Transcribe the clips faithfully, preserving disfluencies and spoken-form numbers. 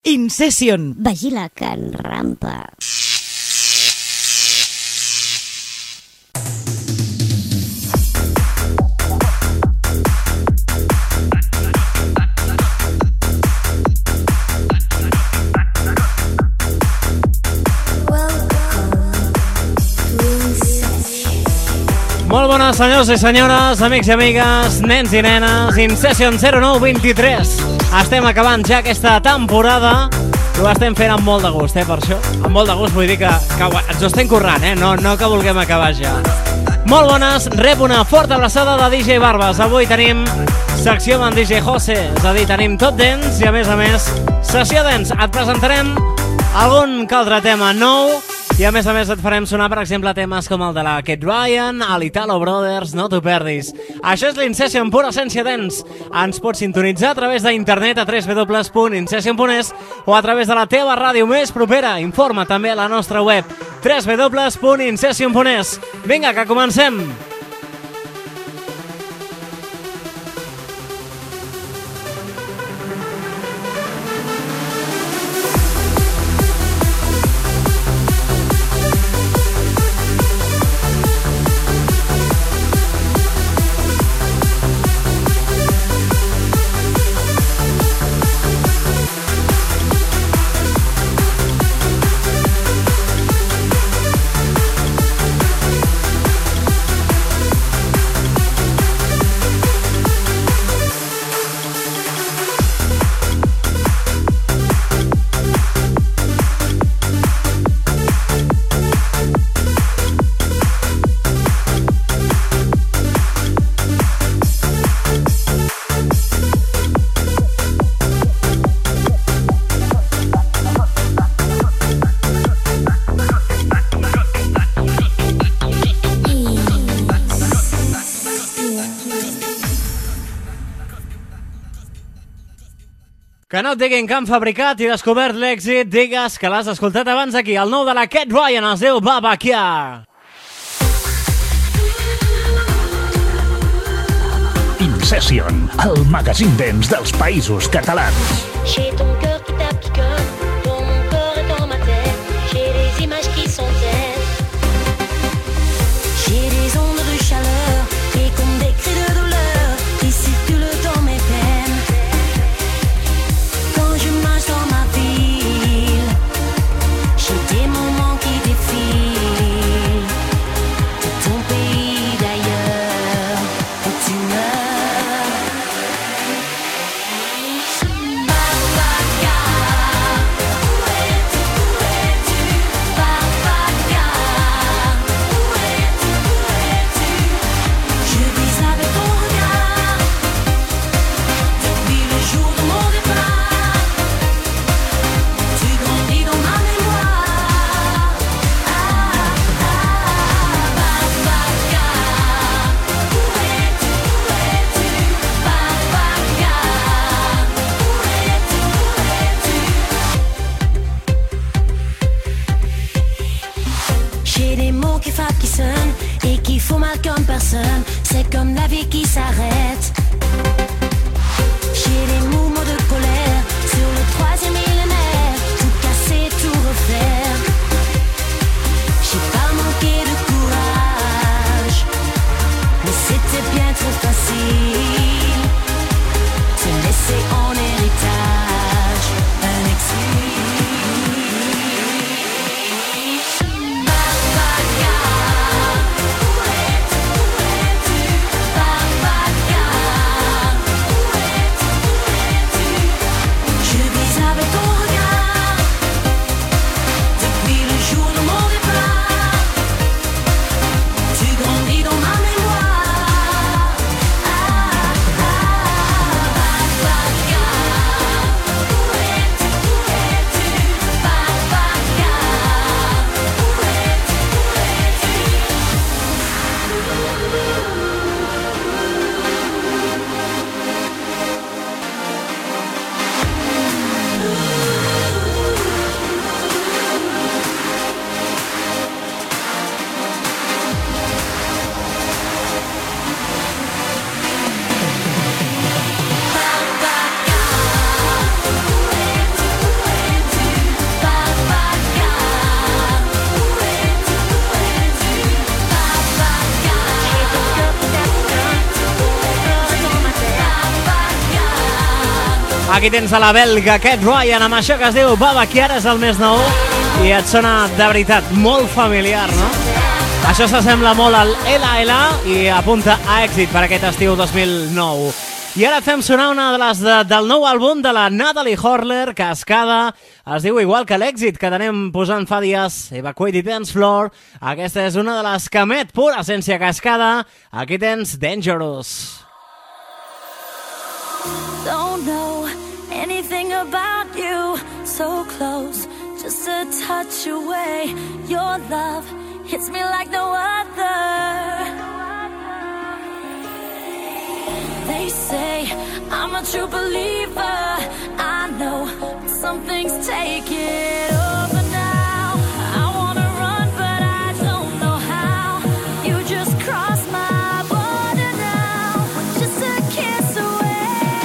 Incession. Vigila Can Rampa. Molt bones, senyors i senyores, amics i amigues, nens i nenes, Incession zero nou vint-i-tres. Estem acabant ja aquesta temporada i ho estem fent amb molt de gust, eh, per això. Amb molt de gust vull dir que, que ens ho estem currant, eh, no, no que vulguem acabar ja. Molt bones, rep una forta abraçada de D J Barbas. Avui tenim secció amb en D J Jose, és a dir, tenim Top Dance i a més a més sessió dance. Et presentarem algun que altre tema nou i a més a més et farem sonar, per exemple, temes com el de la Kate Ryan, el Italo Brothers, no t'ho perdis. Això és l'Incession pura essència dance. Ens pots sintonitzar a través d'internet a w w w punt incession punt es o a través de la teva ràdio més propera. Informa també a la nostra web w w w punt incession punt es. Vinga, que comencem! Que no et diguin que han fabricat i descobert l'èxit, digues que l'has escoltat abans aquí, el nou de la Kate Ryan, es diu Babakia. Incession, el magazín dance dels Països Catalans. J'ai ton cœur qui tape, qui colle, dans mon corps et dans ma tête. J'ai des images qui s'entêtent. J'ai des ondes de chaleur et comme des cris de douleur qui circulent dans mes peines. Quand je marche dans ma ville, j'ai des moments qui défilent de ton pays d'ailleurs où tu meurs. Babakia, où es-tu, où es-tu? Babakia, où es-tu, où es-tu? Je vis avec ton regard depuis le jour de mon départ. Tu grandis dans ma mémoire. Ah, ah, Babakia, où es-tu, où es-tu? Babakia, où es-tu, où es-tu? J'ai des mots qui frappent, qui sonnent et qui font mal comme personne. C'est comme la vie qui s'arrête. J'ai des mouvements de colère sur le troisième millénaire, tout casser, tout refaire. J'ai pas manqué de courage, mais c'était bien trop facile. Se laisser en héritage un exil. Babakia, où es-tu, où es-tu? Babakia, où es-tu, où es-tu? Je vis avec toi. Aquí tens a la belga Cat Ryan amb això que es diu Baba, que ara és el més nou i et sona de veritat molt familiar, no? Això s'assembla molt al Ela Ela i apunta a èxit per aquest estiu dos mil nou. I ara fem sonar una de les de, del nou àlbum de la Natalie Horler, Cascada. Es diu igual que l'èxit que t'anem posant fa dies, Evacuated Dance Floor. Aquesta és una de les que emet pura essència Cascada. Aquí tens Dangerous. Don't know anything about you, so close, just a touch away. Your love hits me like no other. They say I'm a true believer. I know something's taking over now. I wanna run, but I don't know how. You just crossed my border now, just a kiss away.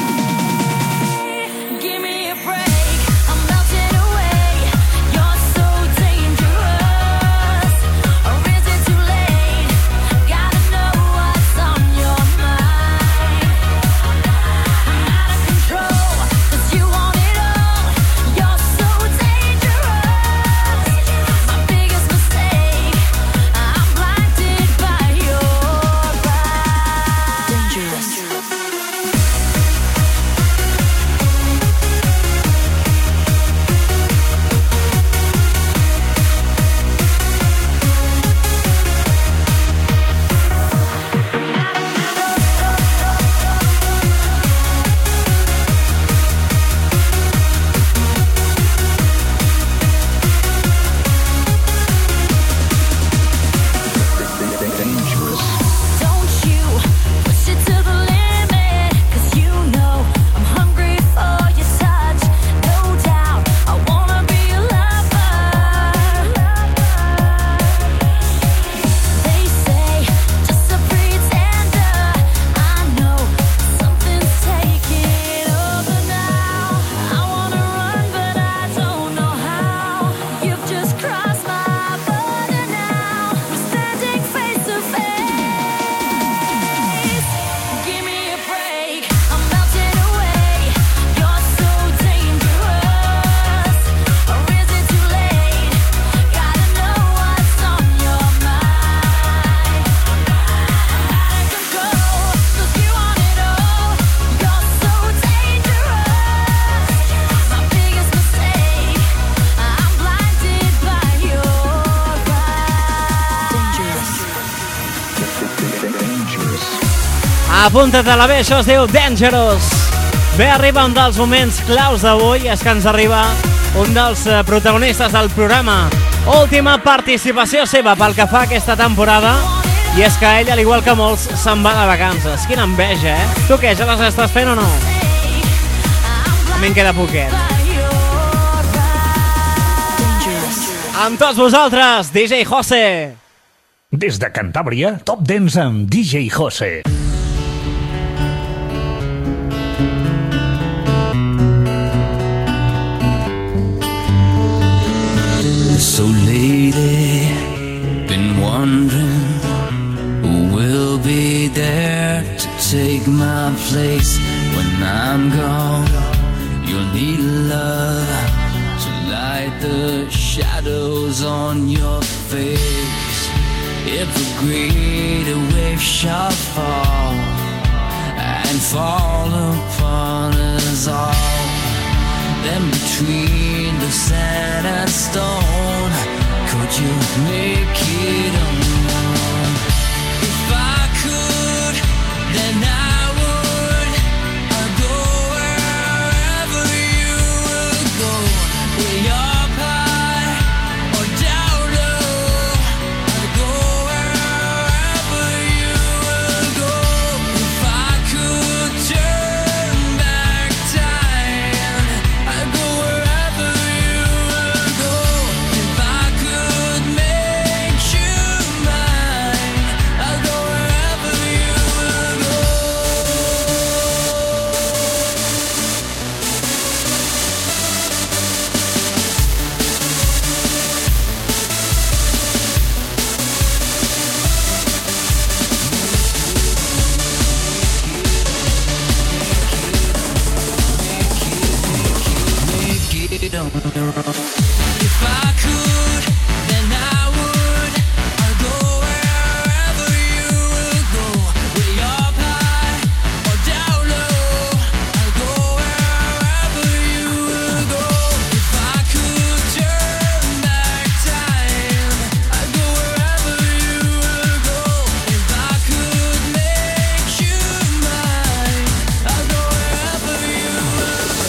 Give me a break, I'm melting away. You're so dangerous. Or is it too late? Gotta know what's on your mind. I'm out of control, 'cause you want it all. You're so dangerous. My biggest mistake, I'm blinded by your eyes. Dangerous. Don't you push it to the limit, 'cause you know I'm hungry for your touch. No doubt I wanna be a lover. They say just a pretender. I know something's taking over now. I wanna run, but I don't know how. You've just crossed my border now. We're standing face to face. Give me a break, I'm melting away. You're so dangerous. Or is it too late? Gotta know what's on your mind. Out of control, 'cause you want it all. You're so dangerous. My biggest mistake, I'm blinded by your eyes. Dangerous. Apunta-te-la bé, això es diu Dangerous. Bé, arriba un dels moments claus d'avui, és que ens arriba un dels eh, protagonistes del programa. Última participació seva pel que fa aquesta temporada, i és que ell, al igual que molts, se'n va de vacances. Quina enveja, eh? Tu què, ja les estàs fent o no? A mi em queda poquet. Amb tots vosaltres, D J Jose. Des de Cantàbria, Top Dance amb D J Jose. So lately, been wondering who will be there to take my place when I'm gone. You'll need love to light the shadows on your face. If a greater wave shall fall and fall upon us all, then between the sand and stone, could you make it alone? If I could, then I would. I'd go wherever you would go, way up high or down low. I'd go wherever you would go. If I could turn back time, I'd go wherever you would go. If I could make you If I could, then I would. I'll go wherever you will go. Way up high or down low. I'll go wherever you will go. If I could turn back time, I'd go wherever you will go. If I could make you mine, I'll go wherever you will go.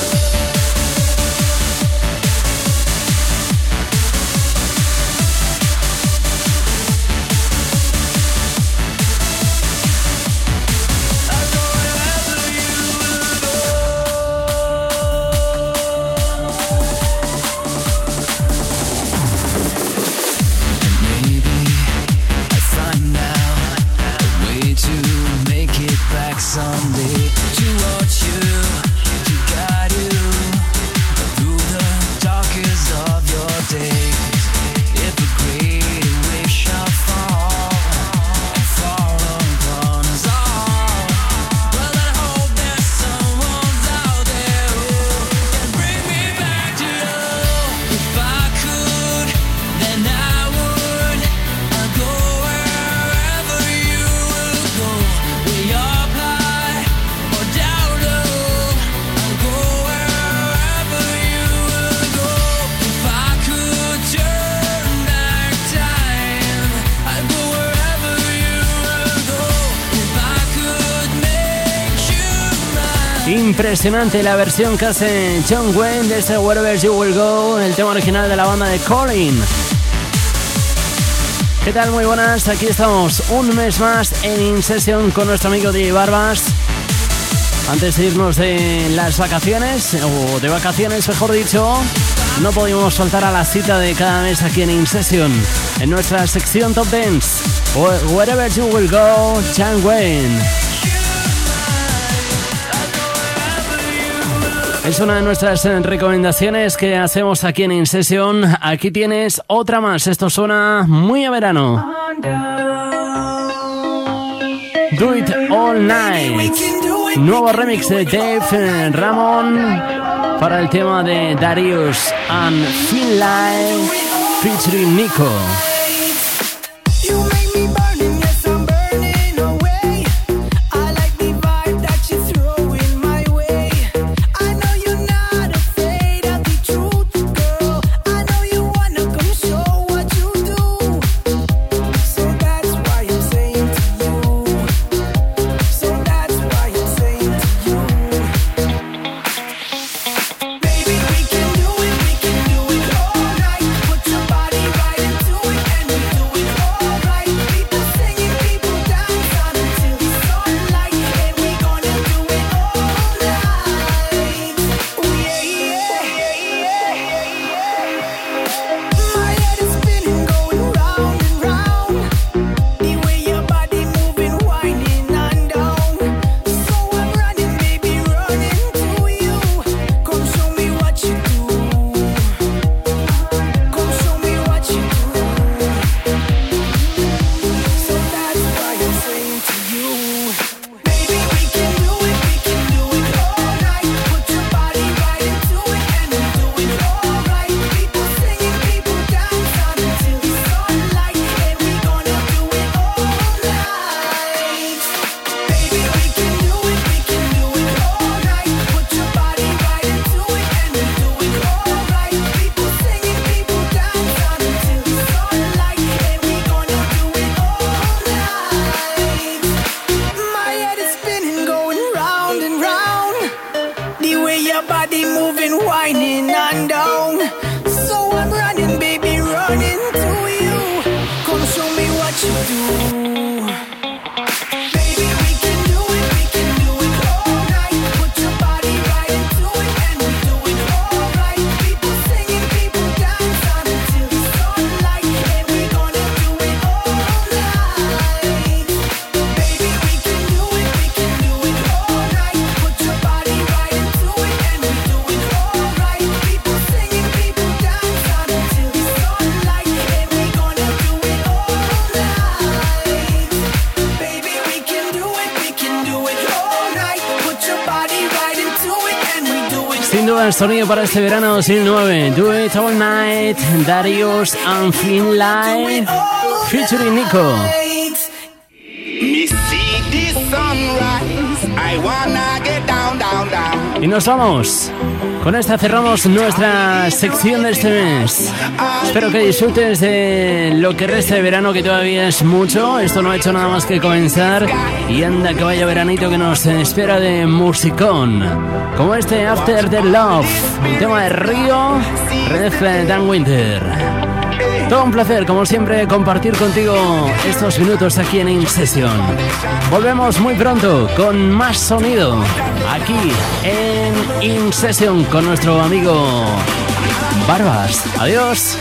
Someday to watch you, to guide you through the darkest of your days. If a great wave shall fall and fall upon us all, well, I hope there's someone out there who can bring me back to you. If I could, then I would. I'll go wherever you will go. Way up high or down low, I'll go wherever you will go. If I could turn back time, I'd go wherever you will go. If I could make you mine. Impresionante la versión que hace John Wayne de ese Wherever You Will Go, el tema original de la banda de Colin. ¿Qué tal? Muy buenas, aquí estamos un mes más en In Session con nuestro amigo D J Barbas. Antes de irnos de las vacaciones, o de vacaciones mejor dicho, no podíamos faltar a la cita de cada mes aquí en In Session, en nuestra sección Top Dance, Wherever You Will Go, John Wayne. Es una de nuestras recomendaciones que hacemos aquí en In Session. Aquí tienes otra más. Esto suena muy a verano. Do It All Night. Nuevo remix de Dave Ramón para el tema de Darius and Finlay featuring Nico. Body right into it and we do it all right. Beat the más sonido para este verano dos mil nueve. Do It All Night, Darius and Finlay, featuring Nico. Me see the sunrise, I wanna get down, down, down. Y nos vamos. Con esta cerramos nuestra sección de este mes. Espero que disfrutes de lo que resta de verano, que todavía es mucho. Esto no ha hecho nada más que comenzar. Y anda que vaya veranito que nos espera de musicón. Como este After the Love, un tema de Río, remezcla de Dan Winter. Todo un placer, como siempre, compartir contigo estos minutos aquí en In Session. Volvemos muy pronto con más sonido aquí en In Session con nuestro amigo Barbas. Adiós.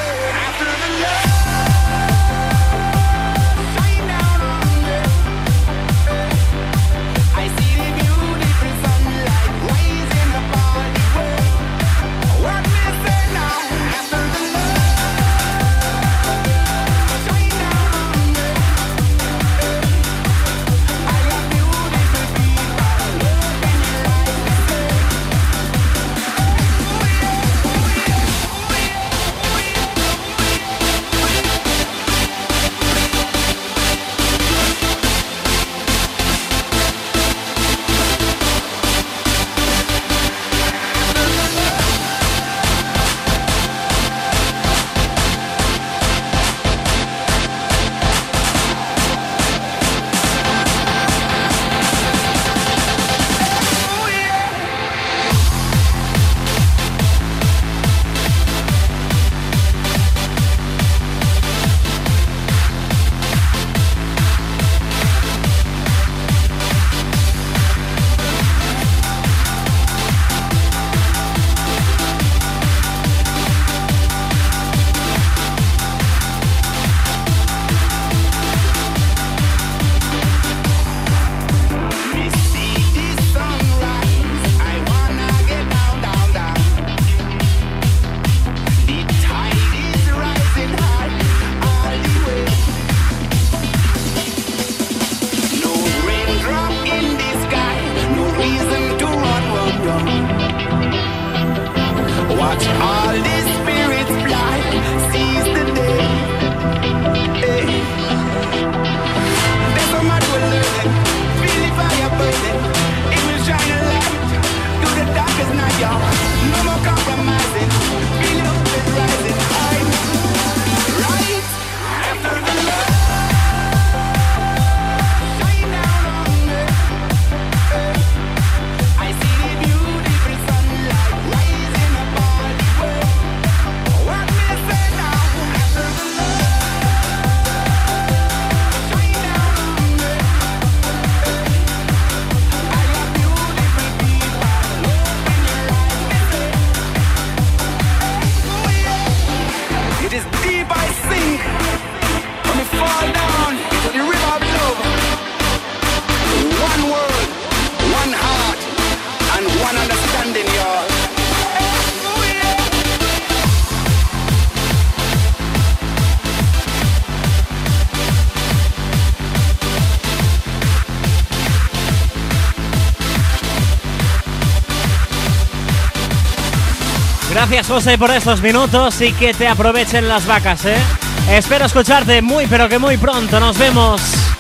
Gracias, José, por estos minutos y que te aprovechen las vacas, ¿eh? Espero escucharte muy, pero que muy pronto. Nos vemos.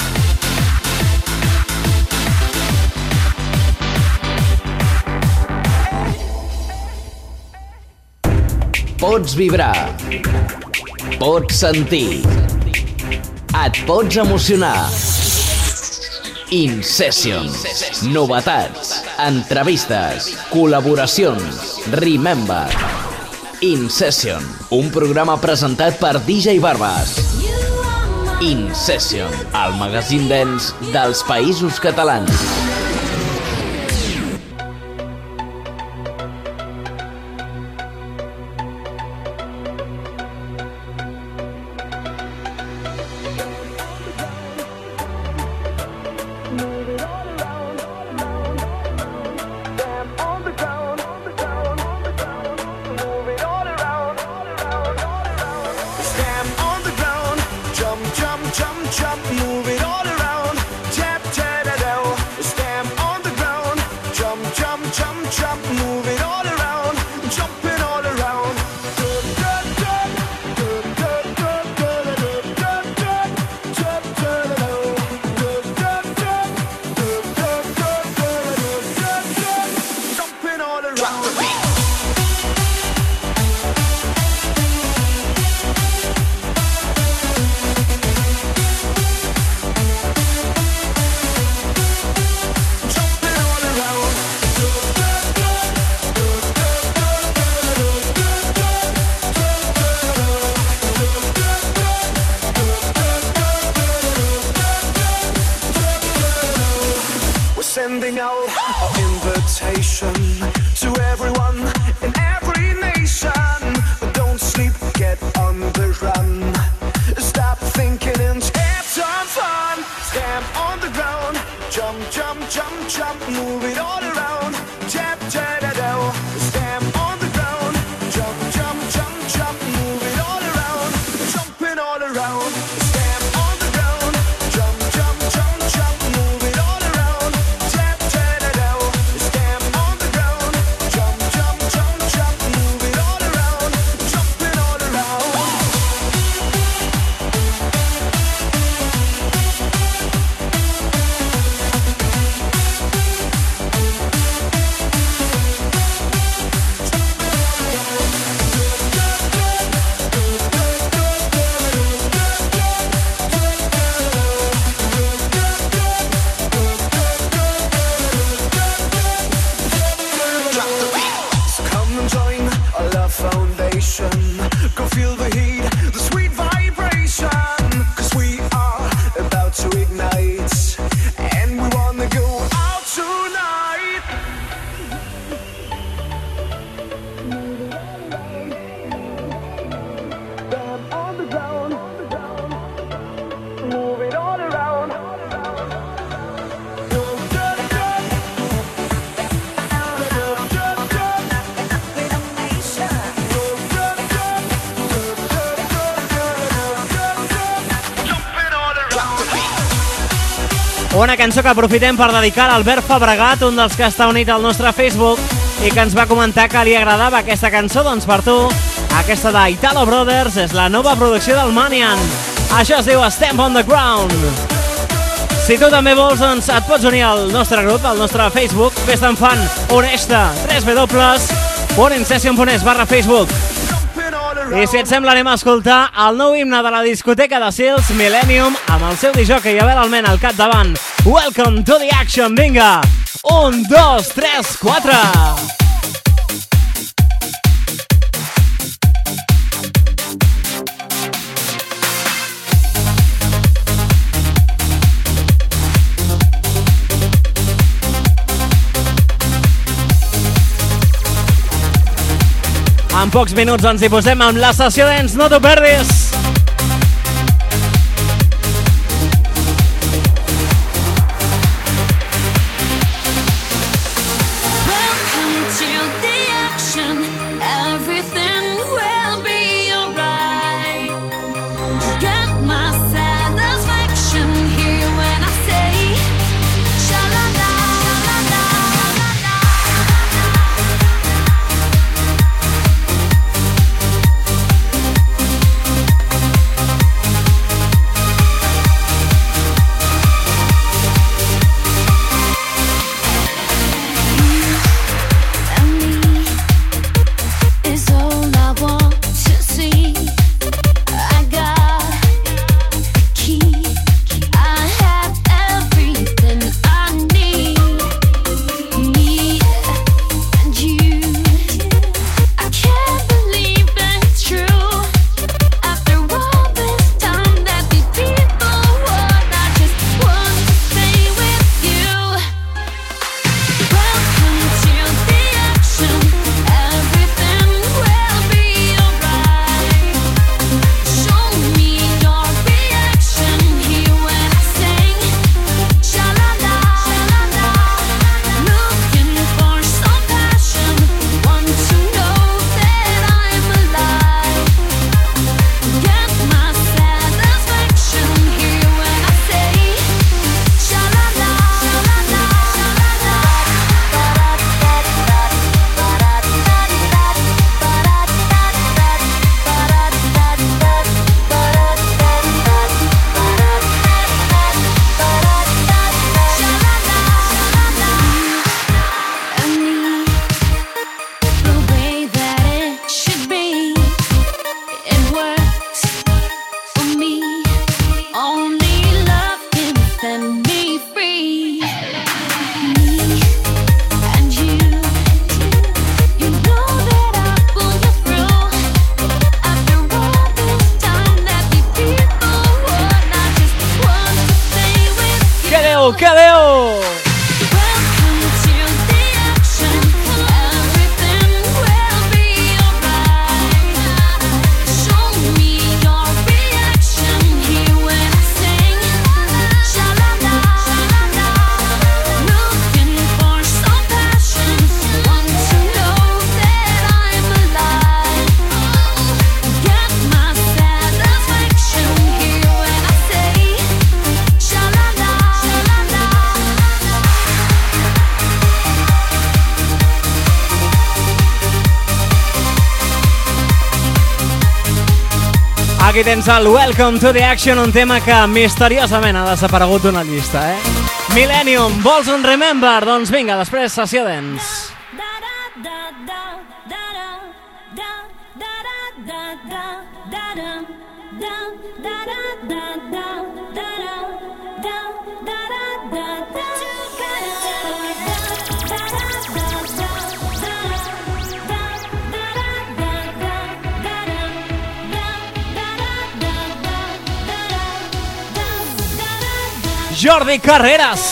Pots vibrar. Pots sentir. Et pots emocionar. In Session. Novetats, entrevistes, col·laboracions. Remember. In Session, un programa presentat per D J Barbas. In Session, el magazín dance dels Països Catalans. Jump, jump, jump, move it all around. Tap, tap, da, da. station. Go feel the heat, the sweet vibration. Cause we are about to ignite, and we wanna go out tonight. Down on the ground, move it all around. Una cançó que aprofitem per dedicar a Albert Fabregat, un dels que està unit al nostre Facebook i que ens va comentar que li agradava aquesta cançó. Doncs per tu, aquesta d'Italo Brothers és la nova producció del Manian. Això es diu Stamp on the Ground. Si tu també vols, doncs et pots unir al nostre grup, al nostre Facebook. Fes-te'n fan, uneix-te, w w w punt incession punt es barra Facebook. I si et sembla, anem a escoltar el nou himne de la discoteca de Sils, Millennium, amb el seu disjockey Abel Almena al capdavant. Welcome to the action, vinga! Un, dos, tres, quatre! En pocs minuts ens hi posem amb la sessió dance, no t'ho perdis! Welcome to the action. Everything will be alright. Get my satisfaction here when I say sha-la-la, sha-la-la, is all I want to see. I got the key. I have everything I need. Me and you. I can't believe it's true. After all this time that these people would, I just want to stay with you. Welcome to the action. Everything will be alright. Show me your reaction here when I sing sha-la-la, sha-la-la. Looking for some passion. Want to know that I'm alive. Get my satisfaction here when I say sha-la-la, sha-la-la, and me the way that it should be. It works for me. Only love can set me free. Me and you. You know that I'll pull you through. After all this time that these people would, I just want to stay with you. Que Déu, que Déu! Welcome to the action. Everything will be alright. Show me your reaction here when I sing sha-la-la, sha-la-la. Looking for some passion. Want to know that I'm alive. Get my satisfaction here when I say sha-la-la, sha-la-la. Aquí tens el Welcome to the Action, un tema que misteriosament ha desaparegut d'una llista, eh? Millennium, vols un Remember? Doncs vinga, després sessió dance. Da Jordi Carreras.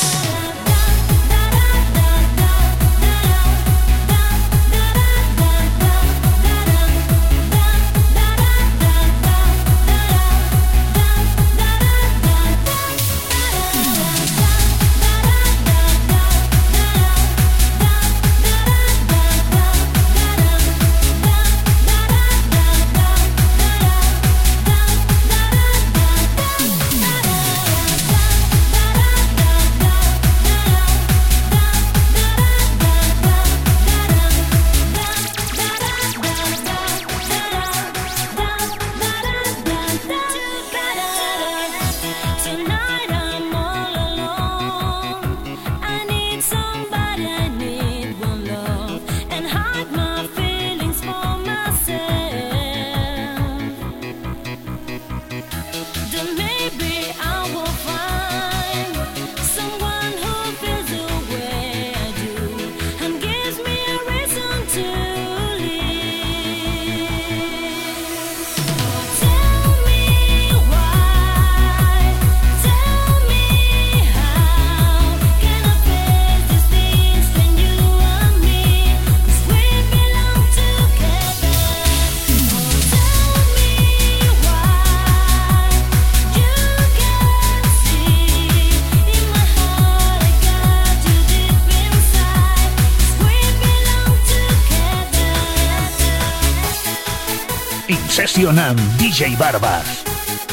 Session amb D J Barbas.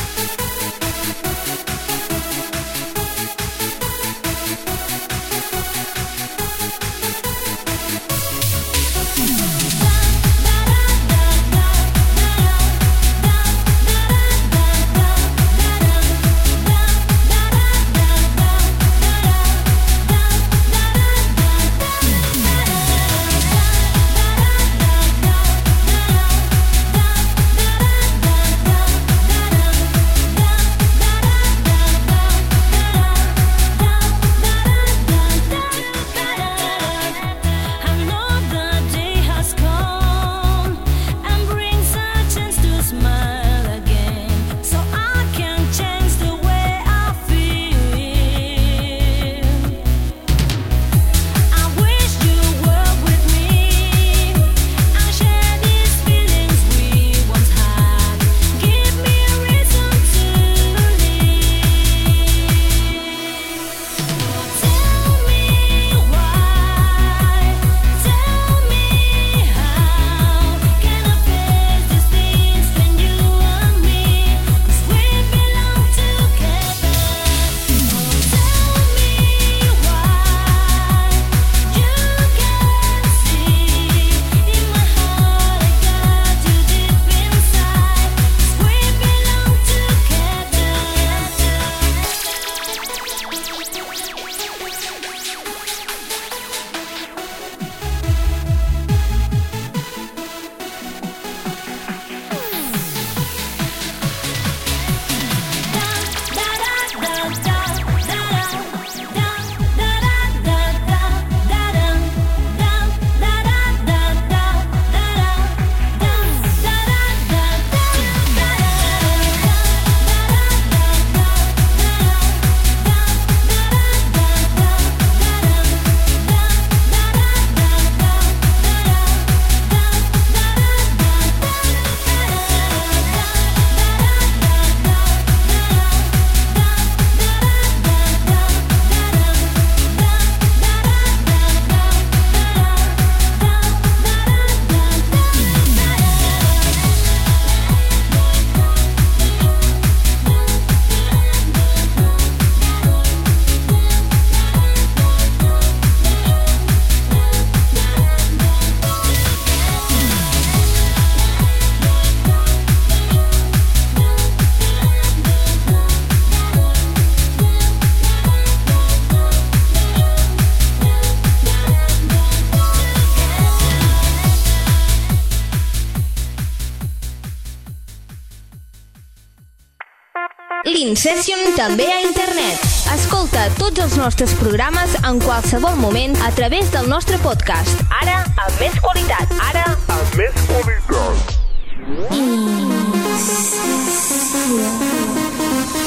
l'Incession també a internet. Escolta tots els nostres programes en qualsevol moment a través del nostre podcast. Ara amb més qualitat. Ara amb més qualitat. w w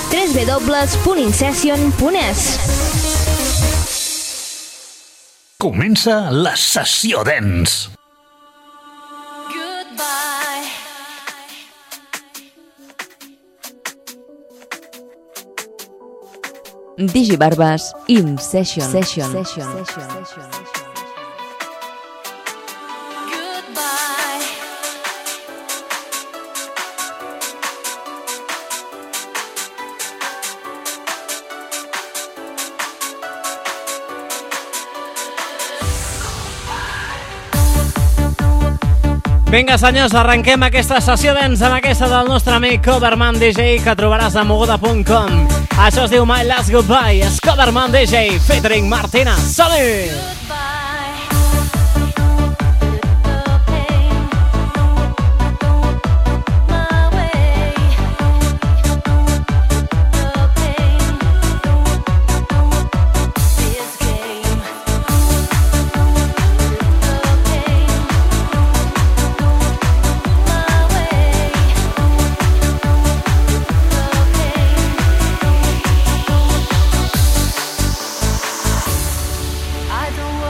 w w punt incession punt e s. Comença la sessió dance. Digibarbes in session. Session. Session. Session. Vinga, senyors, arrenquem aquesta sessió dance amb aquesta del nostre amic Coverman D J que trobaràs a moguda punt com. Això es diu My Last Goodbye, és Coverman D J featuring Martina Solís. I don't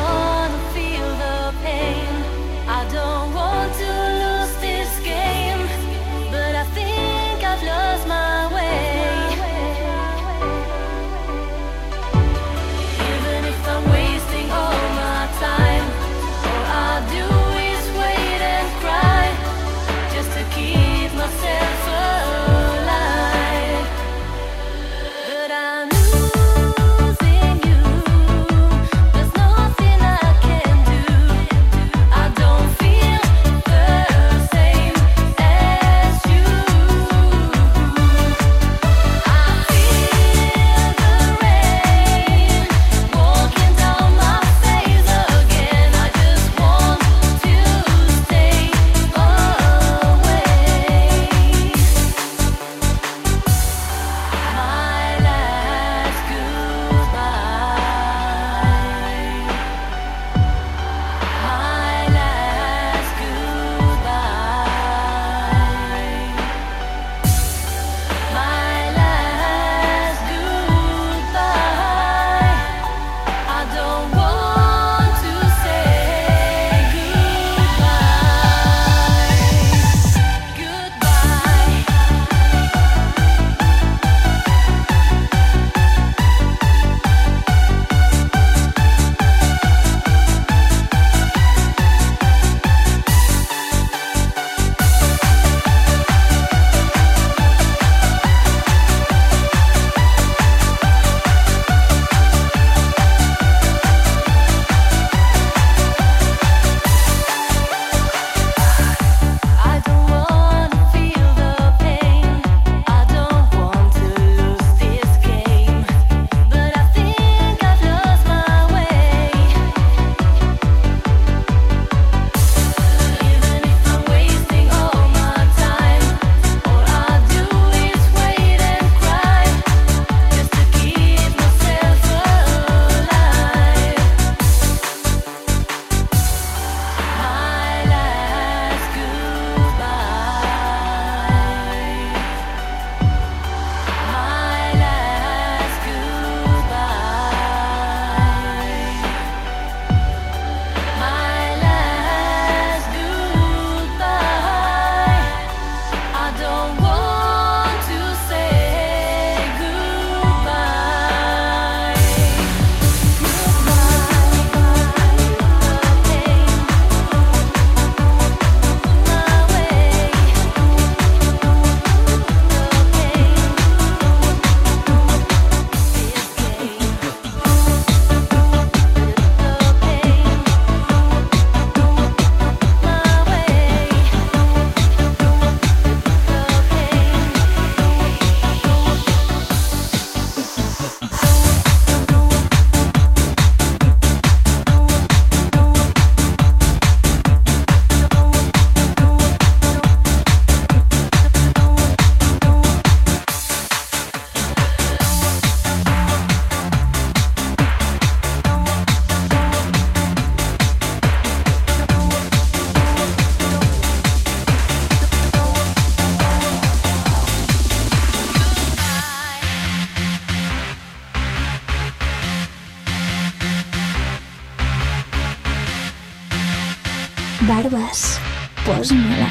Barbas, posa-me-la.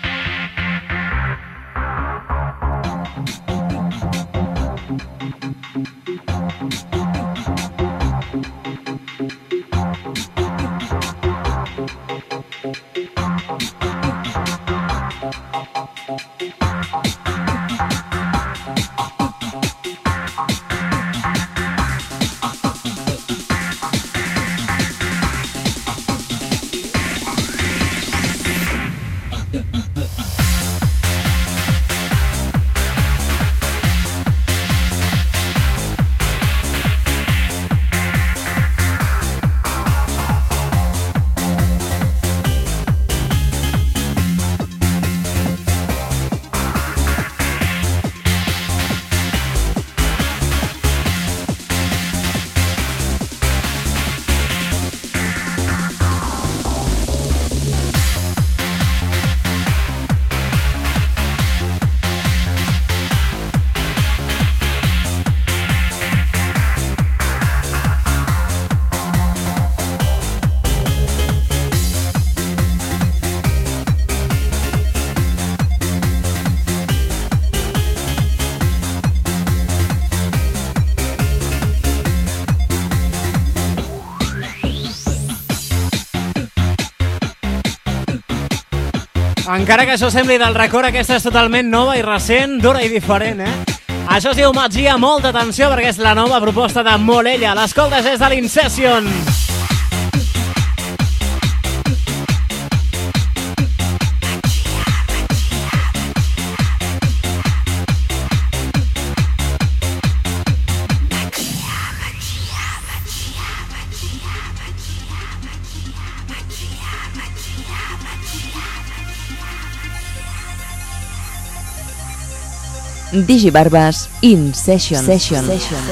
Encara que això sembli del record, aquesta és totalment nova i recent, dura i diferent, eh? Això es diu Magia, molta atenció perquè és la nova proposta de Molella. L'escoltes des de l'Incession. Digibarbas in session. Session. Session.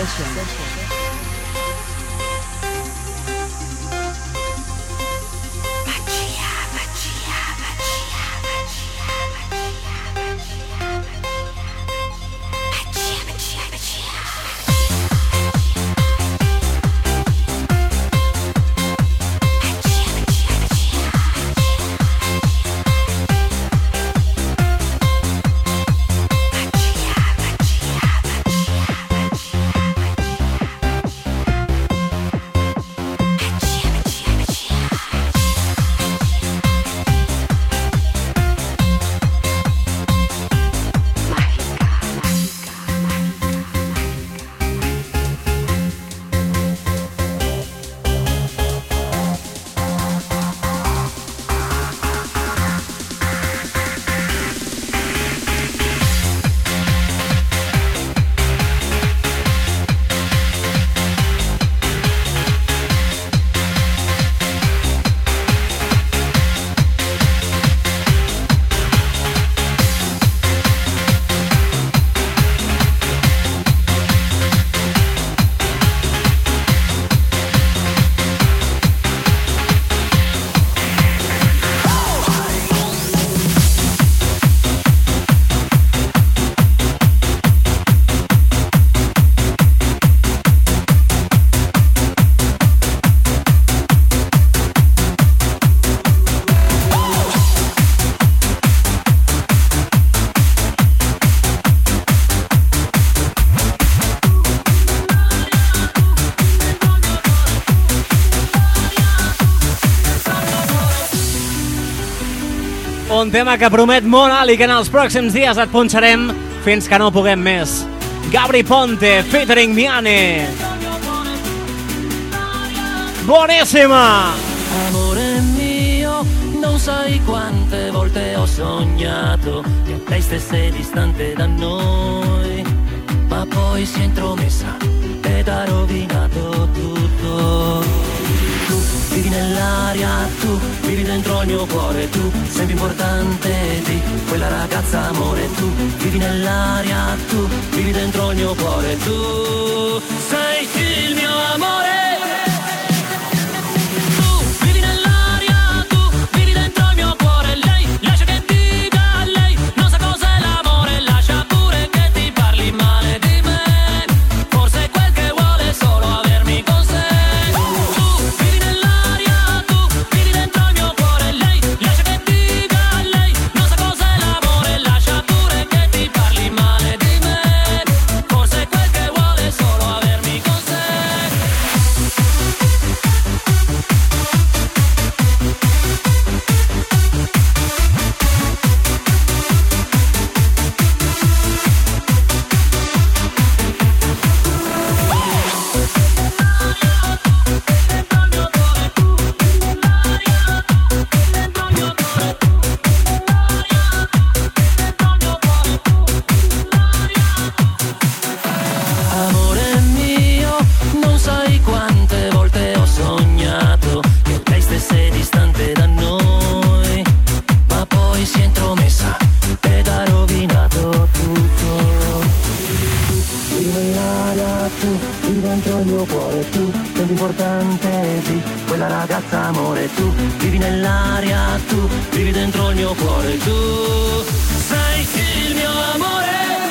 Un tema que promet molt alt i que en els pròxims dies et punxarem fins que no puguem més. Gabri Ponte, featuring Miane. Buonissima! Amore mio, non sai quante volte ho sognato che lei stesse distante da noi, ma poi si è intromessa ed ha rovinato tutto. Tu vivi nell'aria, tu vivi dentro il mio cuore, tu sei più importante di quella ragazza, amore. Tu vivi nell'aria, tu vivi dentro il mio cuore, tu sei il mio amore. Lascia ragazza amore, tu vivi nell'aria, tu vivi dentro il mio cuore, tu sei il mio amore.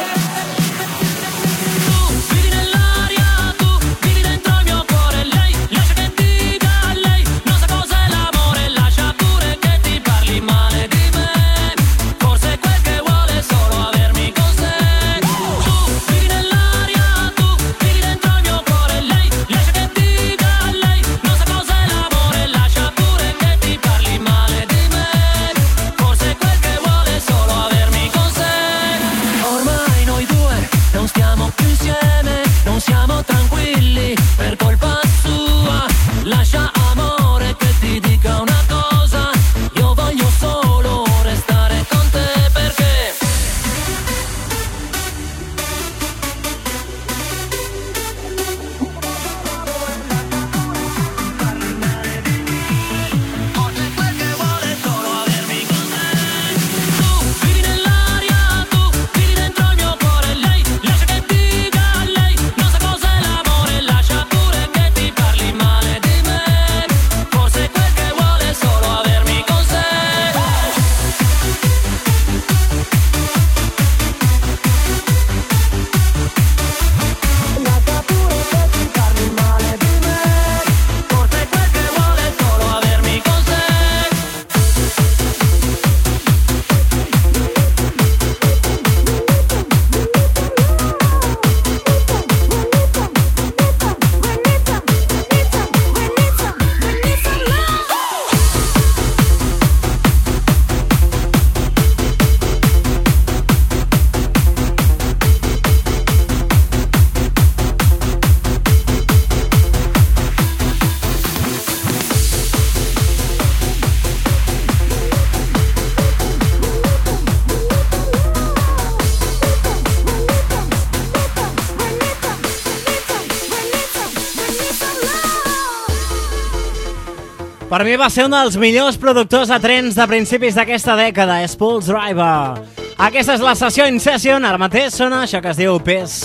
Per mi va ser un dels millors productors de trens de principis d'aquesta dècada, és Pulse Driver. Aquesta és la sessió In Session, ara mateix sona això que es diu Peace.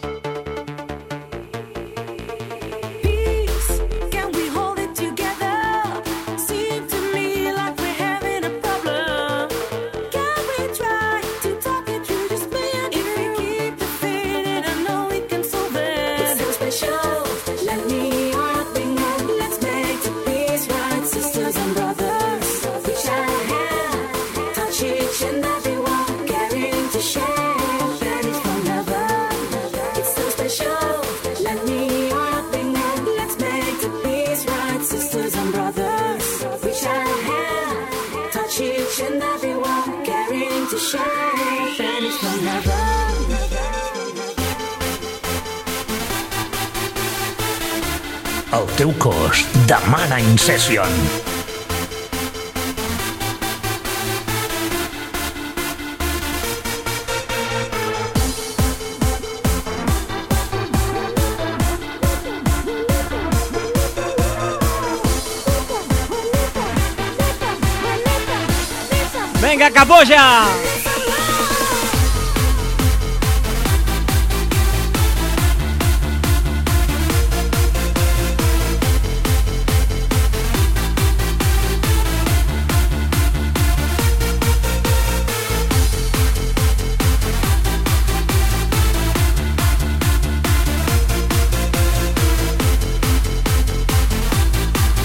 El teu cos demana In Session. Vinga, que puja!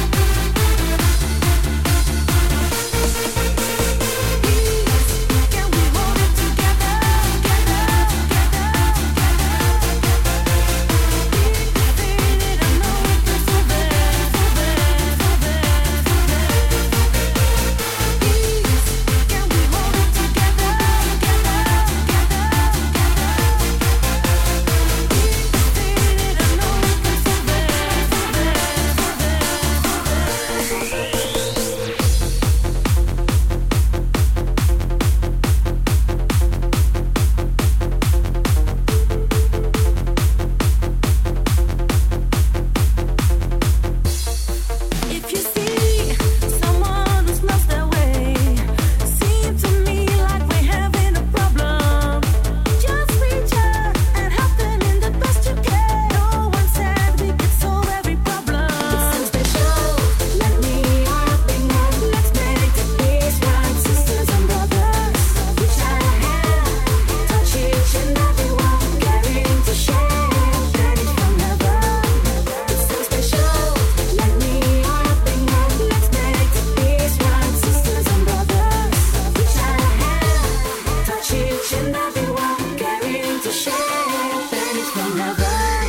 Can vision that we want, carried into shape, and it's from heaven.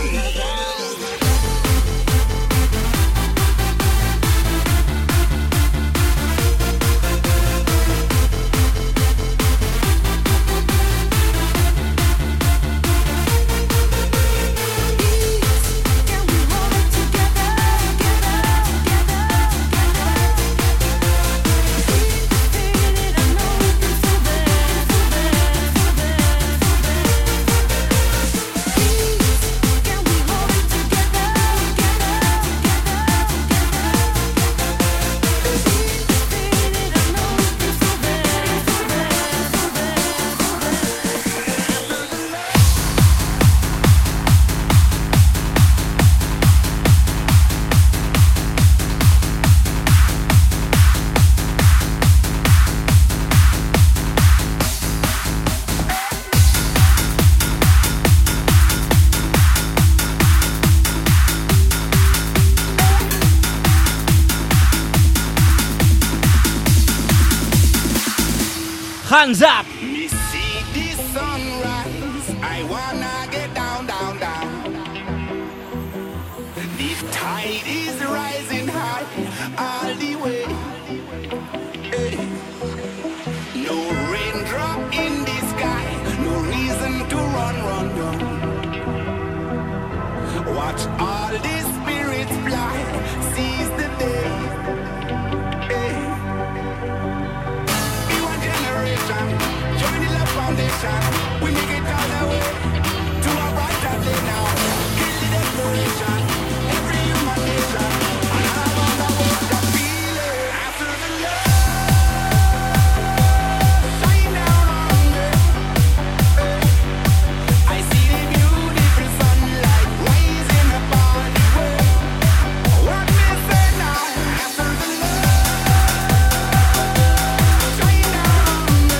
Hands up! Me see the sunrise. I wanna get down, down, down. The tide is rising high all the way. Hey. No raindrop in the sky. No reason to run, run, run. Watch all the spirits fly. Seize the day. Join the love foundation. We make it all the way to a brighter day now. Kill the desperation, every human nation. And I wanna walk the feeling after the love. Shine down on me. I see the beautiful sunlight rising up on the way. What me say now after the love. Shine down on me.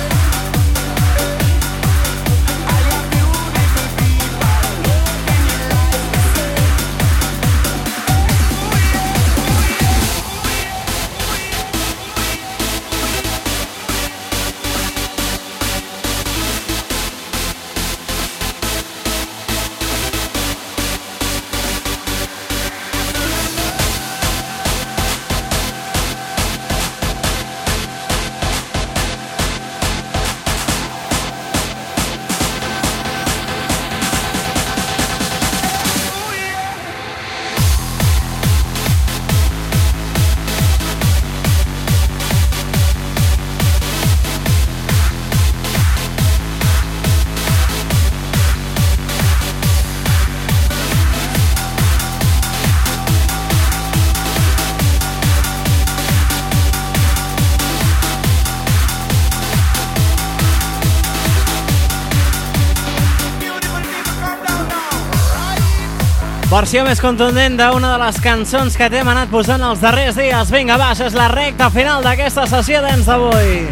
Versió més contundent d'una de les cançons que t'hem anat posant els darrers dies. Vinga, va, és la recta final d'aquesta sessió dance d'avui.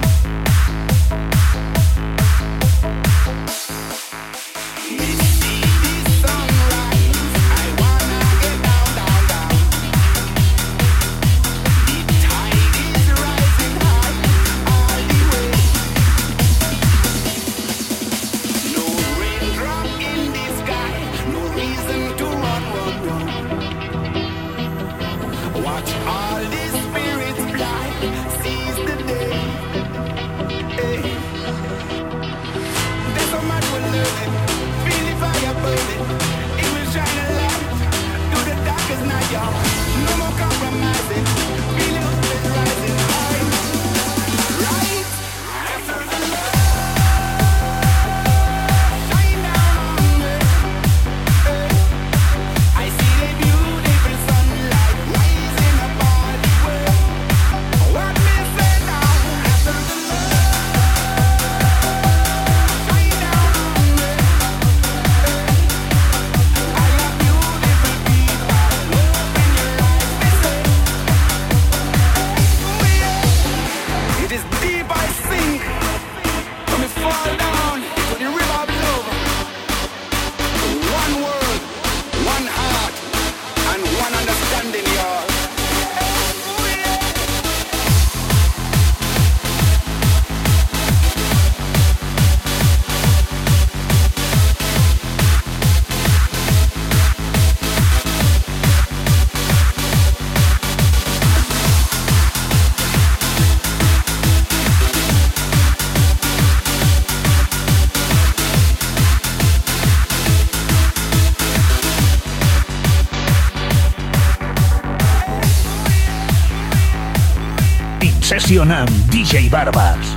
Watch all the spirits fly, seize the day. Session amb D J Barbas.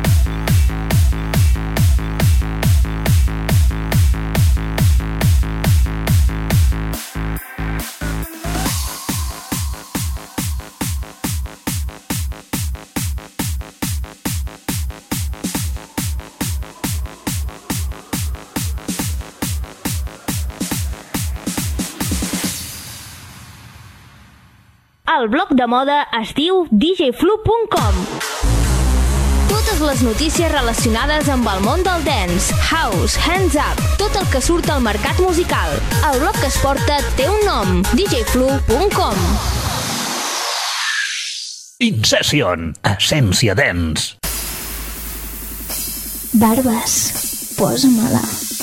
El blog de moda es diu d j flu punt com. Totes les notícies relacionades amb el món del dance, house, hands up, tot el que surt al mercat musical. El blog que es porta té un nom, d j flu punt com. In Session, essència dance. Barbas, posa-me-la.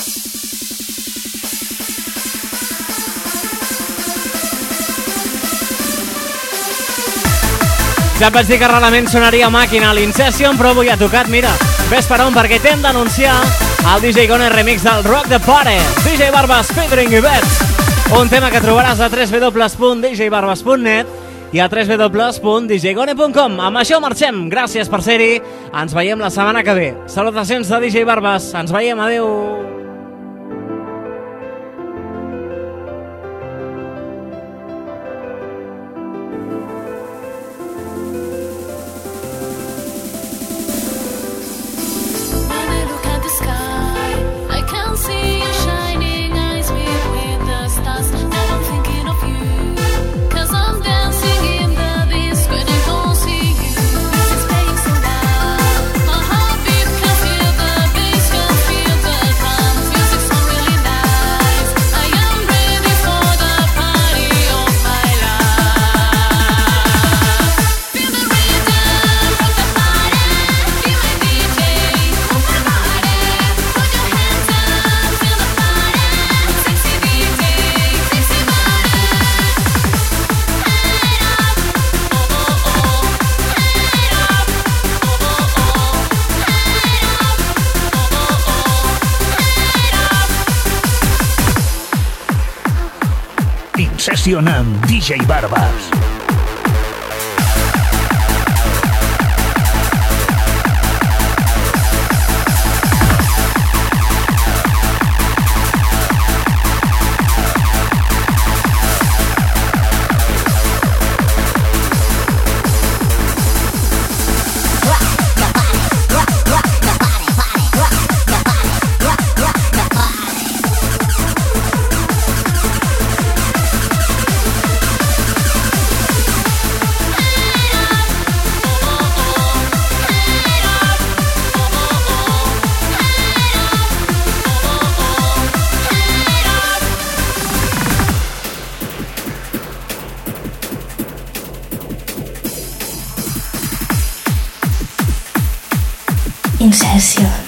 Ja et vaig dir que rarament sonaria màquina a l'Incession, però avui ha tocat, mira, ves per on, perquè t'hem d'anunciar el D J Gone remix del Rock the Party, D J Barbas featuring Ivets, un tema que trobaràs a w w w punt d j barbas punt net i a w w w punt d j gone punt com. Amb això marxem, gràcies per ser-hi, ens veiem la setmana que ve. Salutacions de D J Barbas, ens veiem, adeu. Session amb D J Barbas. In Session.